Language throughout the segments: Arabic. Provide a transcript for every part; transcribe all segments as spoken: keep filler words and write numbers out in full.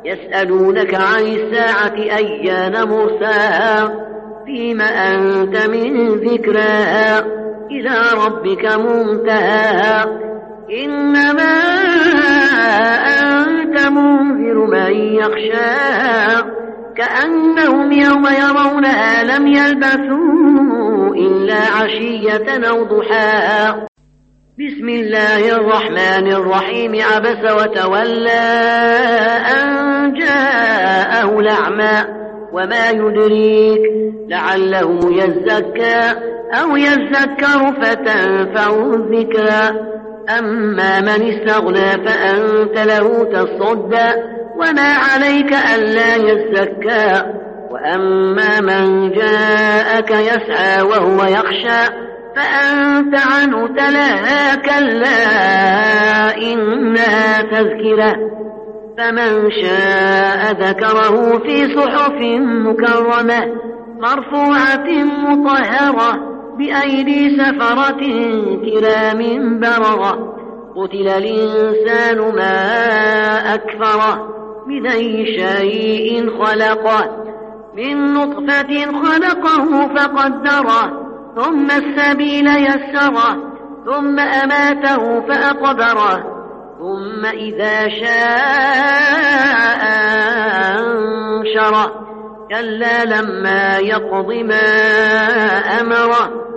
يسألونك عن الساعة أيان مرساها فيم أنت من ذكراها إلى ربك منتهاها إنما أنت منذر من يخشاها كأنهم يوم يرونها لم يلبثوا إلا عشية أو ضحاها. بسم الله الرحمن الرحيم. عبس وتولى أن جاءه الأعمى وما يدريك لعله يزكى أو يذكر فتنفعه الذكرى أما من استغنى فأنت له تصدى وما عليك ألا يزكى وأما من جاءك يسعى وهو يخشى فأنت عنه تلهى كلا إنها تذكرة فمن شاء ذكره في صحف مكرمة مرفوعة مطهرة بأيدي سفرة كرام بررة قتل الإنسان ما أكفره من أي شيء خلقه من نطفة خلقه فقدره ثم السبيل يسره ثم أماته فأقبره ثم إذا شاء أنشره كلا لما يقض ما أمره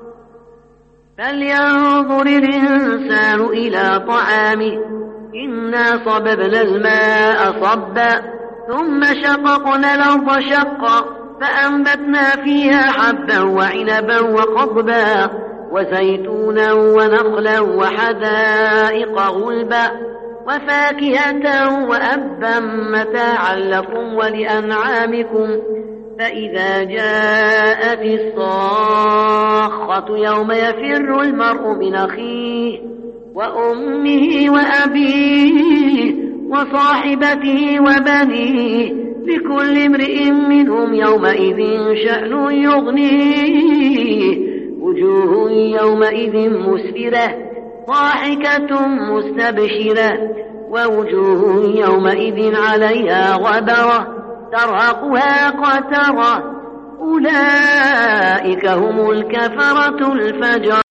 فلينظر الإنسان إلى طعامه إنا صببنا الماء صبا ثم شققنا الأرض شقا فأنبتنا فيها حبا وعنبا وقضبا وزيتونا ونخلا وحدائق غلبا وفاكهة وأبا متاعا لكم ولأنعامكم فإذا جاءت الصاخة يوم يفر المرء من أخيه وأمه وأبيه وصاحبته وبنيه لكل امرئ منهم يومئذ شأن يغنيه وجوه يومئذ مسفرة ضاحكة مستبشرة ووجوه يومئذ عليها غبرة ترهقها قترة أولئك هم الكفرة الفجرة.